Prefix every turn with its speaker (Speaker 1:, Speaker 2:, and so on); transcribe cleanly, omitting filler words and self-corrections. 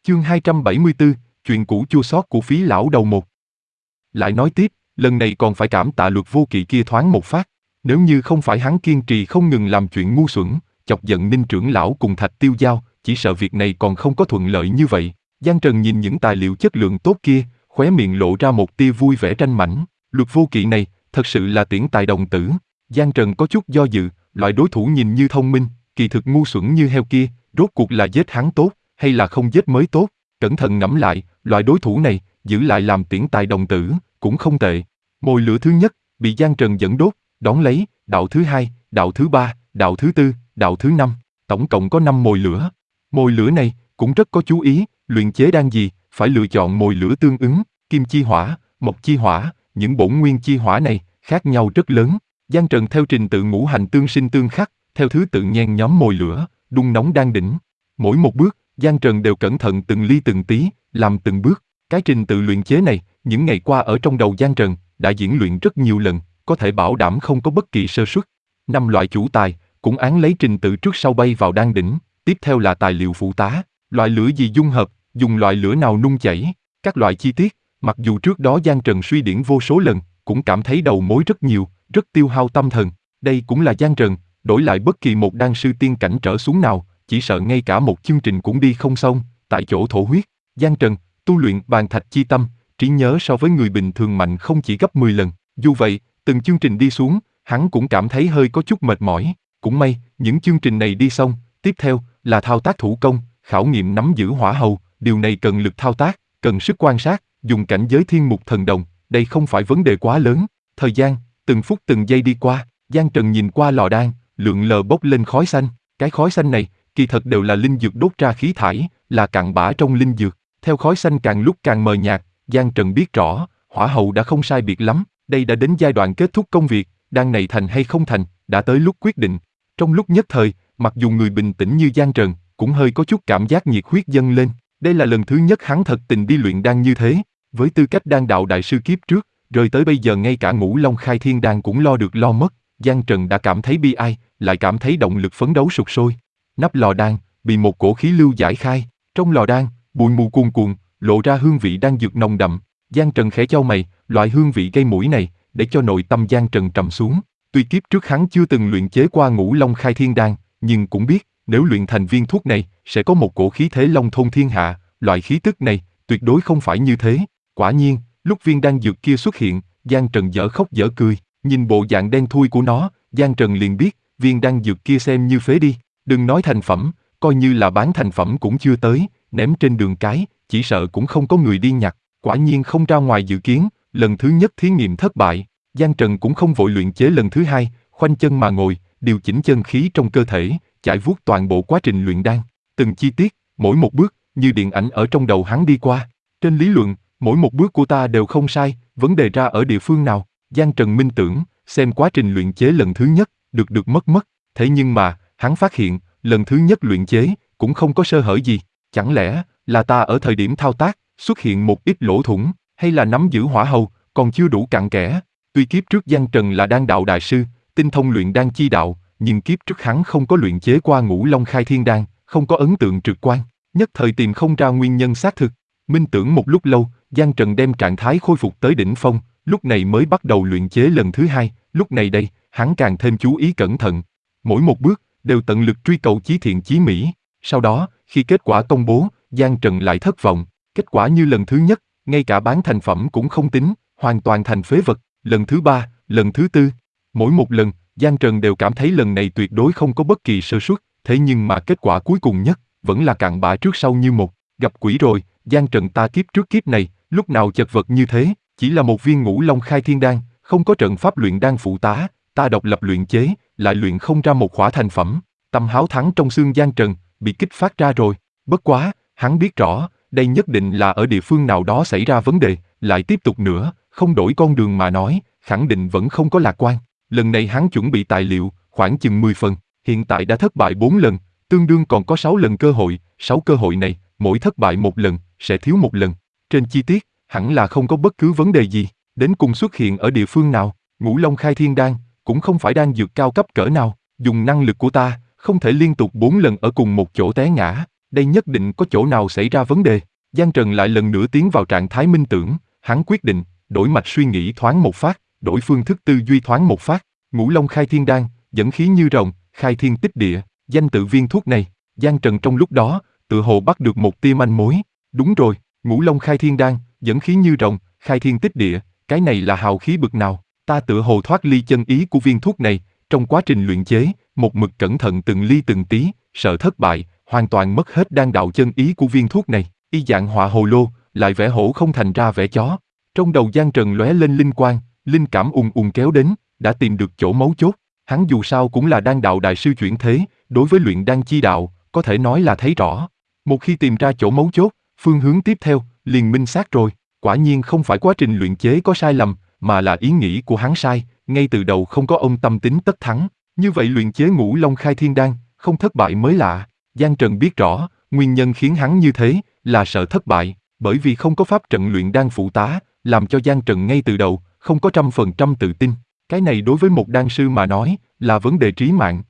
Speaker 1: Chương 274, chuyện cũ chua xót của Phí lão đầu một. Lại nói tiếp, lần này còn phải cảm tạ Luật Vô Kỵ kia thoáng một phát. Nếu như không phải hắn kiên trì không ngừng làm chuyện ngu xuẩn, chọc giận Ninh trưởng lão cùng Thạch Tiêu Giao, chỉ sợ việc này còn không có thuận lợi như vậy. Giang Trần nhìn những tài liệu chất lượng tốt kia, khóe miệng lộ ra một tia vui vẻ ranh mãnh. Luật Vô Kỵ này, thật sự là tuyển tài đồng tử. Giang Trần có chút do dự, loại đối thủ nhìn như thông minh, kỳ thực ngu xuẩn như heo kia, rốt cuộc là giết hắn tốt, hay là không giết mới tốt. Cẩn thận ngẫm lại, loại đối thủ này, giữ lại làm tuyển tài đồng tử, cũng không tệ. Mồi lửa thứ nhất, bị Giang Trần dẫn đốt, đón lấy, đạo thứ hai, đạo thứ ba, đạo thứ tư, đạo thứ năm, tổng cộng có 5 mồi lửa. Mồi lửa này, cũng rất có chú ý, luyện chế đan gì, phải lựa chọn mồi lửa tương ứng, kim chi hỏa, mộc chi hỏa, những bổn nguyên chi hỏa này, khác nhau rất lớn. Giang Trần theo trình tự ngũ hành tương sinh tương khắc, theo thứ tự nhen nhóm mồi lửa, đun nóng đan đỉnh. Mỗi một bước, Giang Trần đều cẩn thận từng ly từng tí, làm từng bước. Cái trình tự luyện chế này, những ngày qua ở trong đầu Giang Trần, đã diễn luyện rất nhiều lần, có thể bảo đảm không có bất kỳ sơ suất. 5 loại chủ tài, cũng án lấy trình tự trước sau bay vào đan đỉnh, tiếp theo là tài liệu phụ tá, loại lửa gì dung hợp, dùng loại lửa nào nung chảy, các loại chi tiết, mặc dù trước đó Giang Trần suy điển vô số lần, cũng cảm thấy đầu mối rất nhiều, rất tiêu hao tâm thần. Đây cũng là Giang Trần, đổi lại bất kỳ một đan sư tiên cảnh trở xuống nào, chỉ sợ ngay cả một chương trình cũng đi không xong, tại chỗ thổ huyết. Giang Trần, tu luyện bàn thạch chi tâm, trí nhớ so với người bình thường mạnh không chỉ gấp 10 lần. Dù vậy, từng chương trình đi xuống, hắn cũng cảm thấy hơi có chút mệt mỏi. Cũng may, những chương trình này đi xong, tiếp theo là thao tác thủ công, khảo nghiệm nắm giữ hỏa hầu. Điều này cần lực thao tác, cần sức quan sát, dùng cảnh giới thiên mục thần đồng. Đây không phải vấn đề quá lớn. Thời gian, từng phút từng giây đi qua, Giang Trần nhìn qua lò đan, lượn lờ bốc lên khói xanh. Cái khói xanh này, kỳ thật đều là linh dược đốt ra khí thải, là cặn bã trong linh dược. Theo khói xanh càng lúc càng mờ nhạt, Giang Trần biết rõ, hỏa hầu đã không sai biệt lắm. Đây đã đến giai đoạn kết thúc công việc, đan này thành hay không thành, đã tới lúc quyết định. Trong lúc nhất thời, mặc dù người bình tĩnh như Giang Trần, cũng hơi có chút cảm giác nhiệt huyết dâng lên. Đây là lần thứ nhất hắn thật tình đi luyện đan như thế. Với tư cách đan đạo đại sư kiếp trước, rồi tới bây giờ ngay cả Ngũ Long Khai Thiên Đan cũng lo được lo mất. Giang Trần đã cảm thấy bi ai, lại cảm thấy động lực phấn đấu sục sôi. Nắp lò đan bị một cổ khí lưu giải khai, trong lò đan bụi mù cuồn cuộn, lộ ra hương vị đan dược nồng đậm. Giang Trần khẽ chau mày, loại hương vị gây mũi này, để cho nội tâm Giang Trần trầm xuống. Tuy kiếp trước hắn chưa từng luyện chế qua Ngũ Long Khai Thiên Đan, nhưng cũng biết, nếu luyện thành viên thuốc này, sẽ có một cổ khí thế long thôn thiên hạ. Loại khí tức này, tuyệt đối không phải như thế. Quả nhiên, lúc viên đan dược kia xuất hiện, Giang Trần dở khóc dở cười. Nhìn bộ dạng đen thui của nó, Giang Trần liền biết, viên đan dược kia xem như phế đi. Đừng nói thành phẩm, coi như là bán thành phẩm cũng chưa tới, ném trên đường cái, chỉ sợ cũng không có người đi nhặt. Quả nhiên không ra ngoài dự kiến, lần thứ nhất thí nghiệm thất bại. Giang Trần cũng không vội luyện chế lần thứ hai, khoanh chân mà ngồi, điều chỉnh chân khí trong cơ thể, chải vuốt toàn bộ quá trình luyện đan. Từng chi tiết, mỗi một bước, như điện ảnh ở trong đầu hắn đi qua. Trên lý luận, mỗi một bước của ta đều không sai, vấn đề ra ở địa phương nào? Giang Trần minh tưởng, xem quá trình luyện chế lần thứ nhất, được mất. Thế nhưng mà, hắn phát hiện, lần thứ nhất luyện chế, cũng không có sơ hở gì. Chẳng lẽ, là ta ở thời điểm thao tác, xuất hiện một ít lỗ thủng, hay là nắm giữ hỏa hầu, còn chưa đủ cặn kẽ. Tuy kiếp trước Giang Trần là đan đạo đại sư, tinh thông luyện đan chi đạo, nhưng kiếp trước hắn không có luyện chế qua Ngũ Long Khai Thiên Đan, không có ấn tượng trực quan, nhất thời tìm không ra nguyên nhân xác thực. Minh tưởng một lúc lâu, Giang Trần đem trạng thái khôi phục tới đỉnh phong, lúc này mới bắt đầu luyện chế lần thứ hai. Lúc này đây, hắn càng thêm chú ý cẩn thận. Mỗi một bước, đều tận lực truy cầu chí thiện chí mỹ. Sau đó, khi kết quả công bố, Giang Trần lại thất vọng. Kết quả như lần thứ nhất, ngay cả bán thành phẩm cũng không tính, hoàn toàn thành phế vật. Lần thứ ba, lần thứ tư, mỗi một lần, Giang Trần đều cảm thấy lần này tuyệt đối không có bất kỳ sơ suất. Thế nhưng mà kết quả cuối cùng nhất, vẫn là cặn bã trước sau như một. Gặp quỷ rồi, Giang Trần ta kiếp trước kiếp này, lúc nào chật vật như thế, chỉ là một viên Ngũ Long Khai Thiên Đan, không có trận pháp luyện đan phụ tá, ta độc lập luyện chế, lại luyện không ra một khỏa thành phẩm. Tâm háo thắng trong xương Giang Trần, bị kích phát ra rồi. Bất quá, hắn biết rõ, đây nhất định là ở địa phương nào đó xảy ra vấn đề, lại tiếp tục nữa, không đổi con đường mà nói, khẳng định vẫn không có lạc quan. Lần này hắn chuẩn bị tài liệu, khoảng chừng 10 phần, hiện tại đã thất bại 4 lần, tương đương còn có 6 lần cơ hội, 6 cơ hội này, mỗi thất bại một lần, sẽ thiếu một lần. Trên chi tiết, hẳn là không có bất cứ vấn đề gì, đến cùng xuất hiện ở địa phương nào. Ngũ Long Khai Thiên Đan, cũng không phải đan dược cao cấp cỡ nào, dùng năng lực của ta, không thể liên tục 4 lần ở cùng một chỗ té ngã. đây nhất định có chỗ nào xảy ra vấn đề. Giang Trần lại lần nữa tiến vào trạng thái minh tưởng, hắn quyết định, đổi mạch suy nghĩ thoáng một phát, đổi phương thức tư duy thoáng một phát. Ngũ Long khai thiên đan, dẫn khí như rồng, khai thiên tích địa, danh tự viên thuốc này. Giang Trần trong lúc đó, tự hồ bắt được một tia manh mối. Đúng rồi, Ngũ Long khai thiên đan, dẫn khí như rồng, khai thiên tích địa, cái này là hào khí bực nào? Ta tự hồ thoát ly chân ý của viên thuốc này, trong quá trình luyện chế, một mực cẩn thận từng ly từng tí, sợ thất bại, hoàn toàn mất hết đan đạo chân ý của viên thuốc này. Y dạng họa hồ lô, lại vẽ hổ không thành ra vẽ chó. Trong đầu Giang Trần lóe lên linh quang, linh cảm ùn ùn kéo đến, đã tìm được chỗ mấu chốt. Hắn dù sao cũng là đan đạo đại sư chuyển thế, đối với luyện đan chi đạo, có thể nói là thấy rõ. Một khi tìm ra chỗ mấu chốt, phương hướng tiếp theo, liền minh xác rồi. Quả nhiên không phải quá trình luyện chế có sai lầm, mà là ý nghĩ của hắn sai, ngay từ đầu không có ông tâm tính tất thắng. Như vậy luyện chế Ngũ Long khai thiên đan, không thất bại mới lạ. Giang Trần biết rõ, nguyên nhân khiến hắn như thế, là sợ thất bại, bởi vì không có pháp trận luyện đan phụ tá, làm cho Giang Trần ngay từ đầu, không có 100% tự tin. Cái này đối với một đan sư mà nói, là vấn đề trí mạng.